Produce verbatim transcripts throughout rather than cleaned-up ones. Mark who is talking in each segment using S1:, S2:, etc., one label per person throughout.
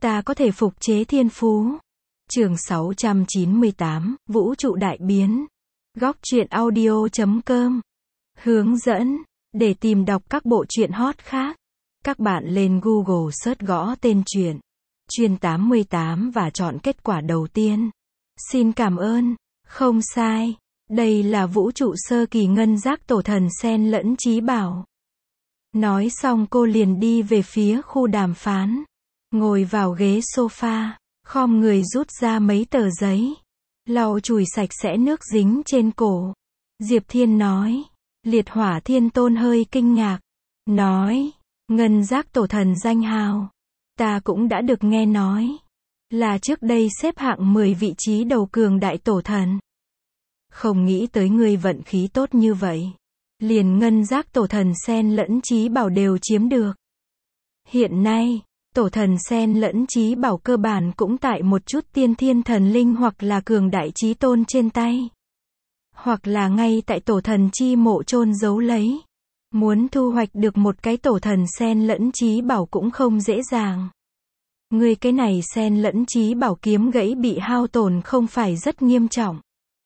S1: Ta có thể phục chế thiên phú. Chương sáu trăm chín mươi tám, Vũ trụ đại biến. Góc truyện audio chấm com. Hướng dẫn. Để tìm đọc các bộ truyện hot khác, các bạn lên Google search gõ tên truyện Chuyên tám mươi tám và chọn kết quả đầu tiên. Xin cảm ơn. Không sai. Đây là vũ trụ sơ kỳ ngân giác tổ thần xen lẫn trí bảo. Nói xong cô liền đi về phía khu đàm phán. Ngồi vào ghế sofa, khom người rút ra mấy tờ giấy. Lau chùi sạch sẽ nước dính trên cổ. Diệp Thiên nói. Liệt Hỏa Thiên Tôn hơi kinh ngạc. Nói. Ngân giác tổ thần danh hào. Ta cũng đã được nghe nói. Là trước đây xếp hạng mười vị trí đầu cường đại tổ thần. Không nghĩ tới ngươi vận khí tốt như vậy. Liền ngân giác tổ thần xen lẫn trí bảo đều chiếm được. Hiện nay, tổ thần xen lẫn trí bảo cơ bản cũng tại một chút tiên thiên thần linh hoặc là cường đại trí tôn trên tay. Hoặc là ngay tại tổ thần chi mộ chôn giấu lấy. Muốn thu hoạch được một cái tổ thần xen lẫn trí bảo cũng không dễ dàng. Ngươi cái này xen lẫn trí bảo kiếm gãy bị hao tổn không phải rất nghiêm trọng.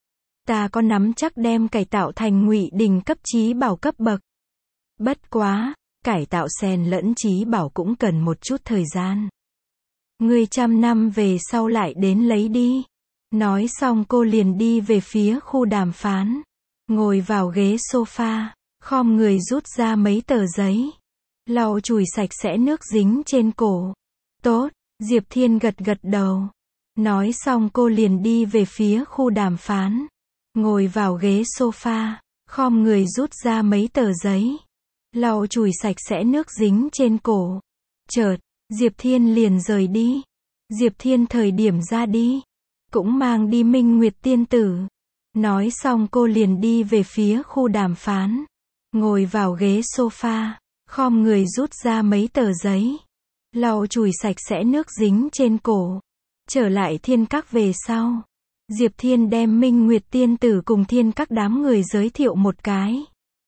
S1: Ta có nắm chắc đem cải tạo thành ngụy đỉnh cấp trí bảo cấp bậc. Bất quá, cải tạo xen lẫn trí bảo cũng cần một chút thời gian. Ngươi trăm năm về sau lại đến lấy đi. Nói xong cô liền đi về phía khu đàm phán. Ngồi vào ghế sofa, khom người rút ra mấy tờ giấy. Lau chùi sạch sẽ nước dính trên cổ. Tốt, Diệp Thiên gật gật đầu. Nói xong cô liền đi về phía khu đàm phán. Ngồi vào ghế sofa, khom người rút ra mấy tờ giấy. Lau chùi sạch sẽ nước dính trên cổ. Chợt, Diệp Thiên liền rời đi. Diệp Thiên thời điểm ra đi, cũng mang đi Minh Nguyệt Tiên Tử. Nói xong cô liền đi về phía khu đàm phán. Ngồi vào ghế sofa, khom người rút ra mấy tờ giấy. Lau chùi sạch sẽ nước dính trên cổ. Trở lại Thiên Các về sau, Diệp Thiên đem Minh Nguyệt Tiên Tử cùng Thiên Các đám người giới thiệu một cái.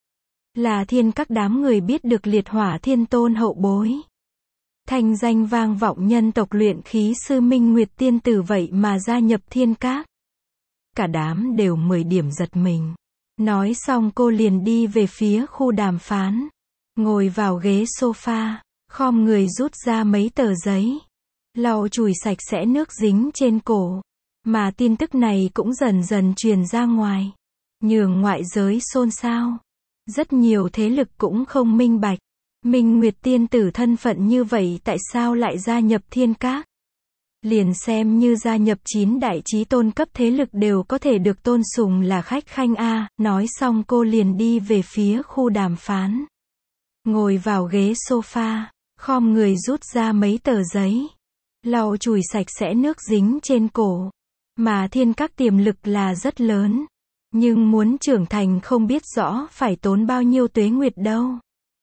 S1: Là Thiên Các đám người biết được Liệt Hỏa Thiên Tôn hậu bối. Thành danh vang vọng nhân tộc luyện khí sư Minh Nguyệt Tiên Tử vậy mà gia nhập Thiên Các. Cả đám đều mười điểm giật mình. Nói xong cô liền đi về phía khu đàm phán. Ngồi vào ghế sofa, khom người rút ra mấy tờ giấy. Lau chùi sạch sẽ nước dính trên cổ. Mà tin tức này cũng dần dần truyền ra ngoài. Nhường ngoại giới xôn xao. Rất nhiều thế lực cũng không minh bạch. Minh Nguyệt Tiên Tử thân phận như vậy tại sao lại gia nhập Thiên Các? Liền xem như gia nhập chín đại chí tôn cấp thế lực đều có thể được tôn sùng là khách khanh a. Nói xong cô liền đi về phía khu đàm phán. Ngồi vào ghế sofa, khom người rút ra mấy tờ giấy. Lau chùi sạch sẽ nước dính trên cổ. Mà Thiên Các tiềm lực là rất lớn. Nhưng muốn trưởng thành không biết rõ phải tốn bao nhiêu tuế nguyệt đâu.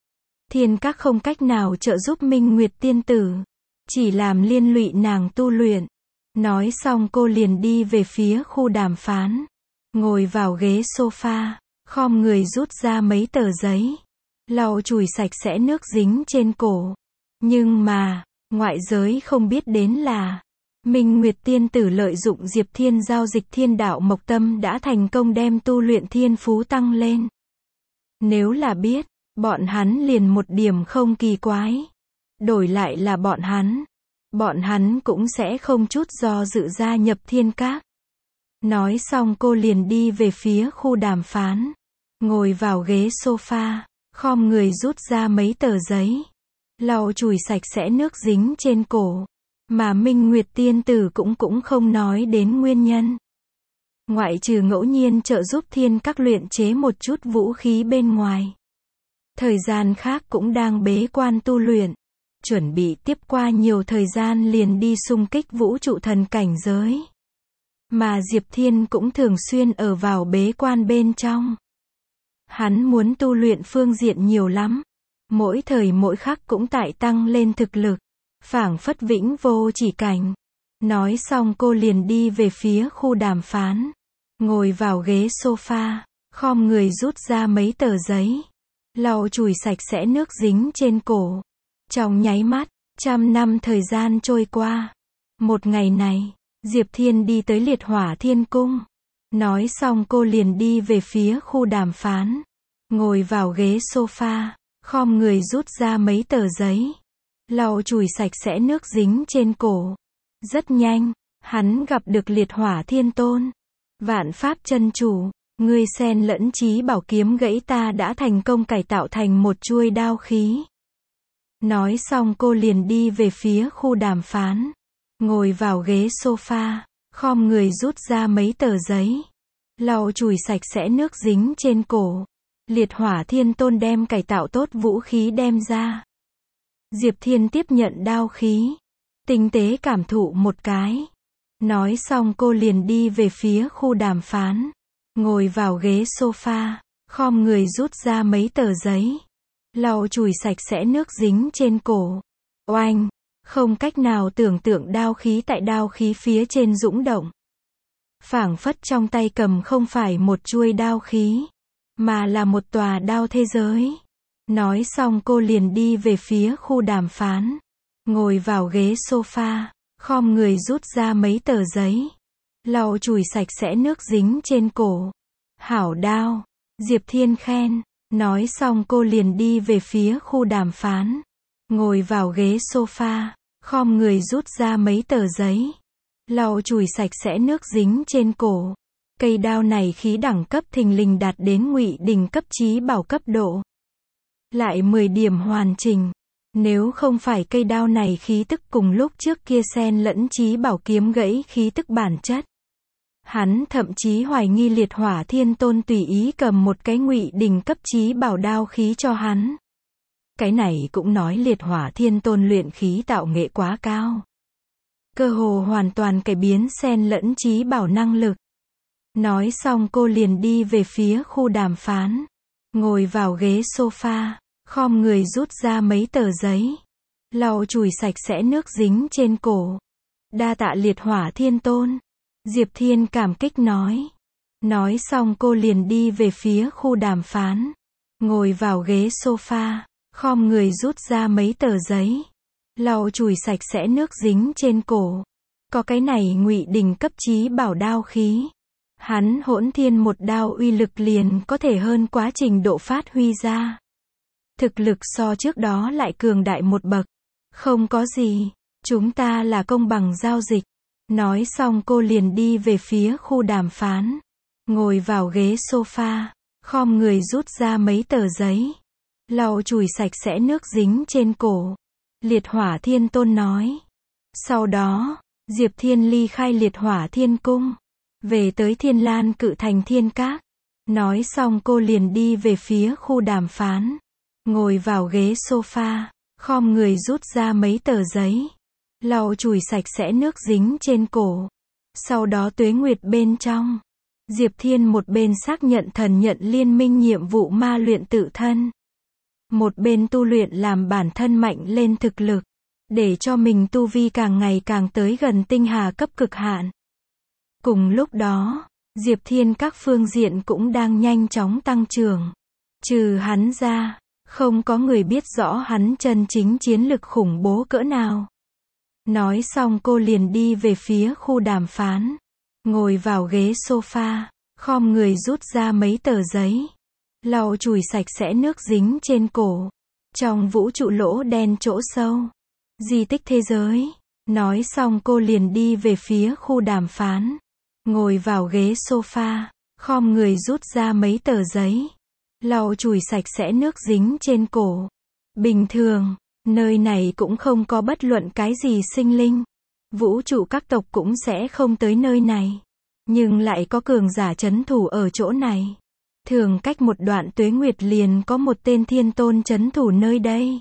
S1: Thiên Các không cách nào trợ giúp Minh Nguyệt Tiên Tử. Chỉ làm liên lụy nàng tu luyện. Nói xong cô liền đi về phía khu đàm phán. Ngồi vào ghế sofa, khom người rút ra mấy tờ giấy. Lau chùi sạch sẽ nước dính trên cổ. Nhưng mà, ngoại giới không biết đến là Minh Nguyệt Tiên Tử lợi dụng Diệp Thiên giao dịch thiên đạo mộc tâm đã thành công đem tu luyện thiên phú tăng lên. Nếu là biết, bọn hắn liền một điểm không kỳ quái. Đổi lại là bọn hắn. Bọn hắn cũng sẽ không chút do dự gia nhập Thiên Các. Nói xong cô liền đi về phía khu đàm phán. Ngồi vào ghế sofa, khom người rút ra mấy tờ giấy. Lau chùi sạch sẽ nước dính trên cổ. Mà Minh Nguyệt Tiên Tử cũng cũng không nói đến nguyên nhân. Ngoại trừ ngẫu nhiên trợ giúp Thiên Các luyện chế một chút vũ khí bên ngoài. Thời gian khác cũng đang bế quan tu luyện. Chuẩn bị tiếp qua nhiều thời gian liền đi xung kích vũ trụ thần cảnh giới. Mà Diệp Thiên cũng thường xuyên ở vào bế quan bên trong. Hắn muốn tu luyện phương diện nhiều lắm. Mỗi thời mỗi khắc cũng tại tăng lên thực lực. Phảng phất vĩnh vô chỉ cảnh. Nói xong cô liền đi về phía khu đàm phán. Ngồi vào ghế sofa, khom người rút ra mấy tờ giấy. Lau chùi sạch sẽ nước dính trên cổ. Trong nháy mắt, Trăm năm thời gian trôi qua. Một ngày này, Diệp Thiên đi tới Liệt Hỏa Thiên Cung. Nói xong cô liền đi về phía khu đàm phán. Ngồi vào ghế sofa, khom người rút ra mấy tờ giấy. Lau chùi sạch sẽ nước dính trên cổ. Rất nhanh, hắn gặp được Liệt Hỏa Thiên Tôn. Vạn Pháp chân chủ, ngươi xen lẫn chí bảo kiếm gãy ta đã thành công cải tạo thành một chuôi đao khí. Nói xong cô liền đi về phía khu đàm phán. Ngồi vào ghế sofa, khom người rút ra mấy tờ giấy. Lau chùi sạch sẽ nước dính trên cổ. Liệt Hỏa Thiên Tôn đem cải tạo tốt vũ khí đem ra. Diệp Thiên tiếp nhận đao khí. Tinh tế cảm thụ một cái. Nói xong cô liền đi về phía khu đàm phán. Ngồi vào ghế sofa, khom người rút ra mấy tờ giấy. Lau chùi sạch sẽ nước dính trên cổ. Oanh! Không cách nào tưởng tượng đao khí tại đao khí phía trên dũng động. Phảng phất trong tay cầm không phải một chuôi đao khí, mà là một tòa đao thế giới. Nói xong cô liền đi về phía khu đàm phán. Ngồi vào ghế sofa, khom người rút ra mấy tờ giấy. Lau chùi sạch sẽ nước dính trên cổ. Hảo đao! Diệp Thiên khen. Nói xong cô liền đi về phía khu đàm phán. Ngồi vào ghế sofa, khom người rút ra mấy tờ giấy. Lau chùi sạch sẽ nước dính trên cổ. Cây đao này khí đẳng cấp thình lình đạt đến ngụy đỉnh cấp chí bảo cấp độ. Lại mười điểm hoàn chỉnh. Nếu không phải cây đao này khí tức cùng lúc trước kia xen lẫn chí bảo kiếm gãy khí tức bản chất. Hắn thậm chí hoài nghi Liệt Hỏa Thiên Tôn tùy ý cầm một cái ngụy đỉnh cấp chí bảo đao khí cho hắn. Cái này cũng nói Liệt Hỏa Thiên Tôn luyện khí tạo nghệ quá cao. Cơ hồ hoàn toàn cải biến xen lẫn chí bảo năng lực. Nói xong cô liền đi về phía khu đàm phán. Ngồi vào ghế sofa, khom người rút ra mấy tờ giấy. Lau chùi sạch sẽ nước dính trên cổ. Đa tạ Liệt Hỏa Thiên Tôn. Diệp Thiên cảm kích nói. Nói xong cô liền đi về phía khu đàm phán. Ngồi vào ghế sofa, khom người rút ra mấy tờ giấy. Lau chùi sạch sẽ nước dính trên cổ. Có cái này ngụy đỉnh cấp chí bảo đao khí. Hắn Hỗn Thiên một đao uy lực liền có thể hơn quá trình độ phát huy ra. Thực lực so trước đó lại cường đại một bậc. Không có gì, chúng ta là công bằng giao dịch. Nói xong cô liền đi về phía khu đàm phán. Ngồi vào ghế sofa, khom người rút ra mấy tờ giấy. Lau chùi sạch sẽ nước dính trên cổ. Liệt Hỏa Thiên Tôn nói. Sau đó, Diệp Thiên ly khai Liệt Hỏa Thiên Cung. Về tới Thiên Lan Cự Thành Thiên Các. Nói xong cô liền đi về phía khu đàm phán. Ngồi vào ghế sofa, khom người rút ra mấy tờ giấy. Lau chùi sạch sẽ nước dính trên cổ. Sau đó tuế nguyệt bên trong. Diệp Thiên một bên xác nhận thần nhận liên minh nhiệm vụ ma luyện tự thân. Một bên tu luyện làm bản thân mạnh lên thực lực. Để cho mình tu vi càng ngày càng tới gần tinh hà cấp cực hạn. Cùng lúc đó, Diệp Thiên các phương diện cũng đang nhanh chóng tăng trưởng. Trừ hắn ra, không có người biết rõ hắn chân chính chiến lực khủng bố cỡ nào. Nói xong cô liền đi về phía khu đàm phán. Ngồi vào ghế sofa, khom người rút ra mấy tờ giấy. Lau chùi sạch sẽ nước dính trên cổ. Trong vũ trụ lỗ đen chỗ sâu. Di tích thế giới. Nói xong cô liền đi về phía khu đàm phán. Ngồi vào ghế sofa, khom người rút ra mấy tờ giấy. Lau chùi sạch sẽ nước dính trên cổ. Bình thường, nơi này cũng không có bất luận cái gì sinh linh. Vũ trụ các tộc cũng sẽ không tới nơi này. Nhưng lại có cường giả trấn thủ ở chỗ này. Thường cách một đoạn tuế nguyệt liền có một tên thiên tôn trấn thủ nơi đây.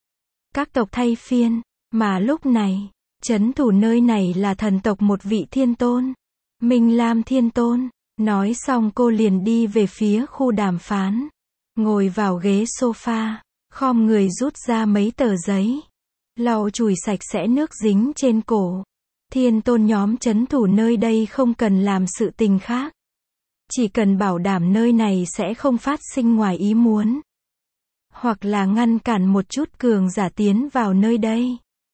S1: Các tộc thay phiên, mà lúc này, trấn thủ nơi này là thần tộc một vị thiên tôn. Minh Lam Thiên Tôn. Nói xong cô liền đi về phía khu đàm phán. Ngồi vào ghế sofa, khom người rút ra mấy tờ giấy. Lau chùi sạch sẽ nước dính trên cổ. Thiên tôn nhóm trấn thủ nơi đây không cần làm sự tình khác. Chỉ cần bảo đảm nơi này sẽ không phát sinh ngoài ý muốn. Hoặc là ngăn cản một chút cường giả tiến vào nơi đây.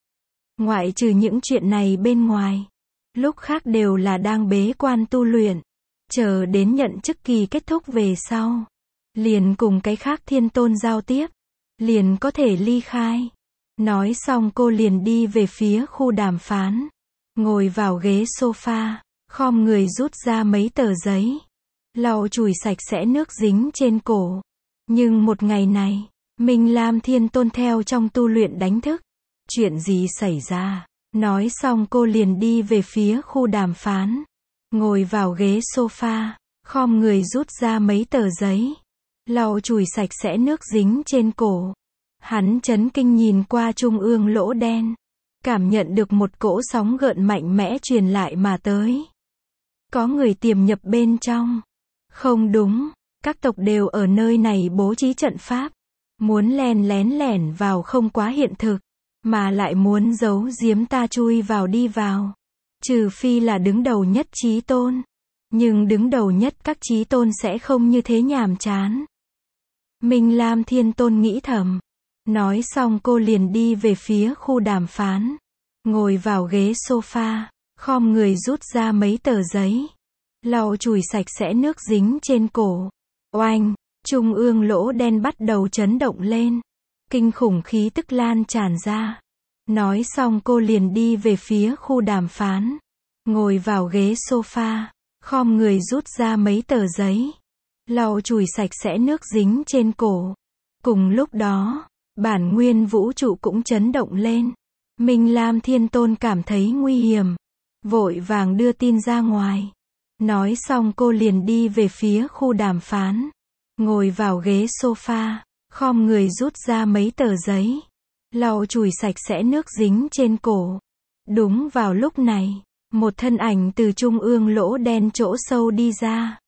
S1: Ngoại trừ những chuyện này bên ngoài, lúc khác đều là đang bế quan tu luyện, chờ đến nhận chức kỳ kết thúc về sau, liền cùng cái khác thiên tôn giao tiếp, liền có thể ly khai. Nói xong cô liền đi về phía khu đàm phán, ngồi vào ghế sofa, khom người rút ra mấy tờ giấy, lau chùi sạch sẽ nước dính trên cổ. Nhưng một ngày này, Minh Lam Thiên Tôn theo trong tu luyện đánh thức. Chuyện gì xảy ra? Nói xong cô liền đi về phía khu đàm phán, ngồi vào ghế sofa, khom người rút ra mấy tờ giấy, lau chùi sạch sẽ nước dính trên cổ. Hắn chấn kinh nhìn qua trung ương lỗ đen, cảm nhận được một cỗ sóng gợn mạnh mẽ truyền lại mà tới. Có người tiềm nhập bên trong. Không đúng, các tộc đều ở nơi này bố trí trận pháp, muốn len lén lẻn vào không quá hiện thực, mà lại muốn giấu giếm ta chui vào đi vào. Trừ phi là đứng đầu nhất chí tôn, nhưng đứng đầu nhất các chí tôn sẽ không như thế nhàm chán. Minh Lam Thiên Tôn nghĩ thầm. Nói xong cô liền đi về phía khu đàm phán, ngồi vào ghế sofa, khom người rút ra mấy tờ giấy, lau chùi sạch sẽ nước dính trên cổ. Oanh, trung ương lỗ đen bắt đầu chấn động lên, kinh khủng khí tức lan tràn ra. Nói xong cô liền đi về phía khu đàm phán, ngồi vào ghế sofa, khom người rút ra mấy tờ giấy, lau chùi sạch sẽ nước dính trên cổ. Cùng lúc đó, bản nguyên vũ trụ cũng chấn động lên. Minh Lam Thiên Tôn cảm thấy nguy hiểm, vội vàng đưa tin ra ngoài. Nói xong cô liền đi về phía khu đàm phán, ngồi vào ghế sofa, khom người rút ra mấy tờ giấy, lau chùi sạch sẽ nước dính trên cổ. Đúng vào lúc này, một thân ảnh từ trung ương lỗ đen chỗ sâu đi ra.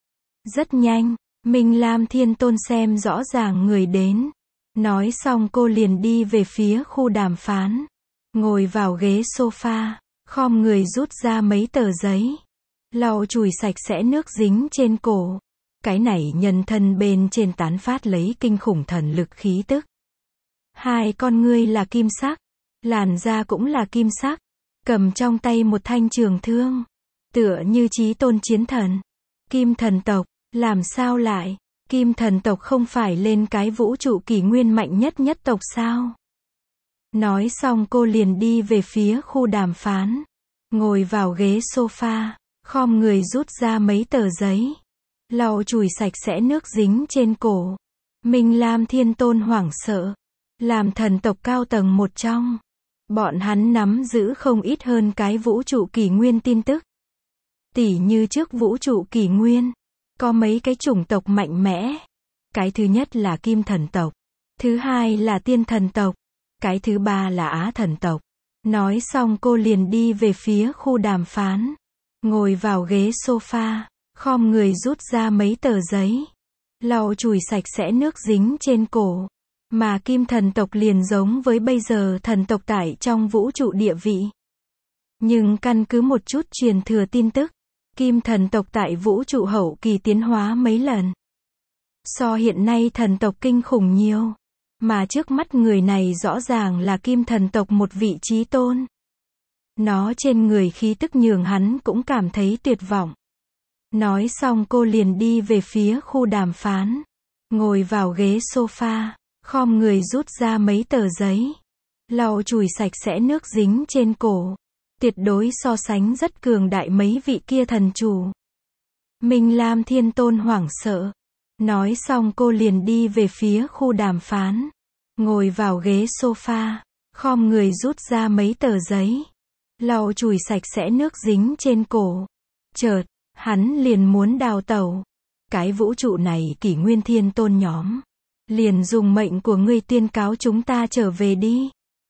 S1: Rất nhanh, Minh Lam Thiên Tôn xem rõ ràng người đến. Nói xong cô liền đi về phía khu đàm phán, ngồi vào ghế sofa, khom người rút ra mấy tờ giấy, lau chùi sạch sẽ nước dính trên cổ. Cái này nhân thân bên trên tán phát lấy kinh khủng thần lực khí tức. Hai con ngươi là kim sắc, làn da cũng là kim sắc, cầm trong tay một thanh trường thương, tựa như chí tôn chiến thần. Kim thần tộc, làm sao lại? Kim thần tộc không phải lên cái vũ trụ kỷ nguyên mạnh nhất nhất tộc sao? Nói xong cô liền đi về phía khu đàm phán, ngồi vào ghế sofa, khom người rút ra mấy tờ giấy, lau chùi sạch sẽ nước dính trên cổ. Minh Lam Thiên Tôn hoảng sợ, làm thần tộc cao tầng một trong, bọn hắn nắm giữ không ít hơn cái vũ trụ kỷ nguyên tin tức. Tỉ như trước vũ trụ kỷ nguyên, có mấy cái chủng tộc mạnh mẽ. Cái thứ nhất là Kim thần tộc, thứ hai là Tiên thần tộc, cái thứ ba là Á thần tộc. Nói xong cô liền đi về phía khu đàm phán, ngồi vào ghế sofa, khom người rút ra mấy tờ giấy, lau chùi sạch sẽ nước dính trên cổ. Mà Kim thần tộc liền giống với bây giờ thần tộc tại trong vũ trụ địa vị. Nhưng căn cứ một chút truyền thừa tin tức, Kim thần tộc tại vũ trụ hậu kỳ tiến hóa mấy lần. So hiện nay thần tộc kinh khủng nhiều. Mà trước mắt người này rõ ràng là Kim thần tộc một vị chí tôn. Nó trên người khí tức nhường hắn cũng cảm thấy tuyệt vọng. Nói xong cô liền đi về phía khu đàm phán, ngồi vào ghế sofa, khom người rút ra mấy tờ giấy, lau chùi sạch sẽ nước dính trên cổ. Tuyệt đối so sánh rất cường đại mấy vị kia thần chủ. Minh Lam Thiên Tôn hoảng sợ. Nói xong cô liền đi về phía khu đàm phán, ngồi vào ghế sofa, khom người rút ra mấy tờ giấy, lau chùi sạch sẽ nước dính trên cổ. Chợt, hắn liền muốn đào tẩu. Cái vũ trụ này kỷ nguyên thiên tôn nhóm, liền dùng mệnh của ngươi tuyên cáo chúng ta trở về đi.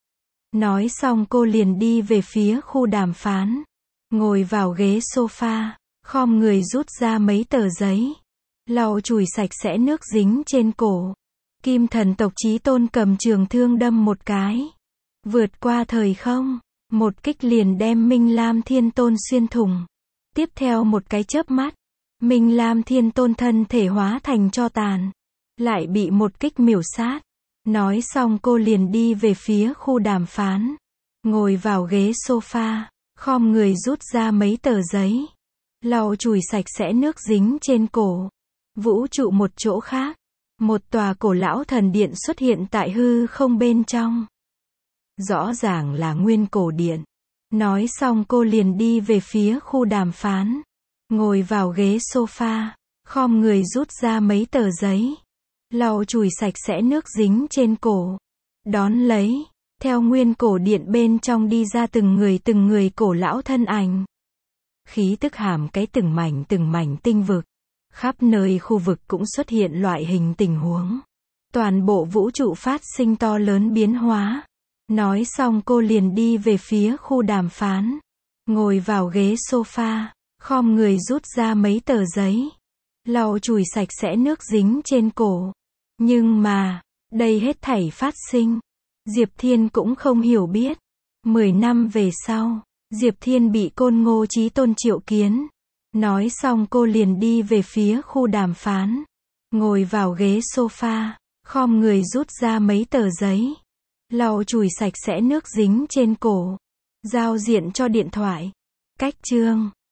S1: Nói xong cô liền đi về phía khu đàm phán, ngồi vào ghế sofa, khom người rút ra mấy tờ giấy, lau chùi sạch sẽ nước dính trên cổ. Kim thần tộc chí tôn cầm trường thương đâm một cái, vượt qua thời không, một kích liền đem Minh Lam Thiên Tôn xuyên thủng. Tiếp theo một cái chớp mắt, Minh Lam Thiên Tôn thân thể hóa thành tro tàn, lại bị một kích miểu sát. Nói xong cô liền đi về phía khu đàm phán, ngồi vào ghế sofa, khom người rút ra mấy tờ giấy, lau chùi sạch sẽ nước dính trên cổ. Vũ trụ một chỗ khác, một tòa cổ lão thần điện xuất hiện tại hư không bên trong. Rõ ràng là nguyên cổ điện. Nói xong cô liền đi về phía khu đàm phán, ngồi vào ghế sofa, khom người rút ra mấy tờ giấy, lau chùi sạch sẽ nước dính trên cổ. Đón lấy, theo nguyên cổ điện bên trong đi ra từng người từng người cổ lão thân ảnh. Khí tức hàm cái từng mảnh từng mảnh tinh vực. Khắp nơi khu vực cũng xuất hiện loại hình tình huống. Toàn bộ vũ trụ phát sinh to lớn biến hóa. Nói xong cô liền đi về phía khu đàm phán, ngồi vào ghế sofa, khom người rút ra mấy tờ giấy, lau chùi sạch sẽ nước dính trên cổ. Nhưng mà, đây hết thảy phát sinh, Diệp Thiên cũng không hiểu biết. Mười năm về sau, Diệp Thiên bị Côn Ngô Chí Tôn triệu kiến. Nói xong cô liền đi về phía khu đàm phán, ngồi vào ghế sofa, khom người rút ra mấy tờ giấy, lau chùi sạch sẽ nước dính trên cổ, giao diện cho điện thoại. Cách chương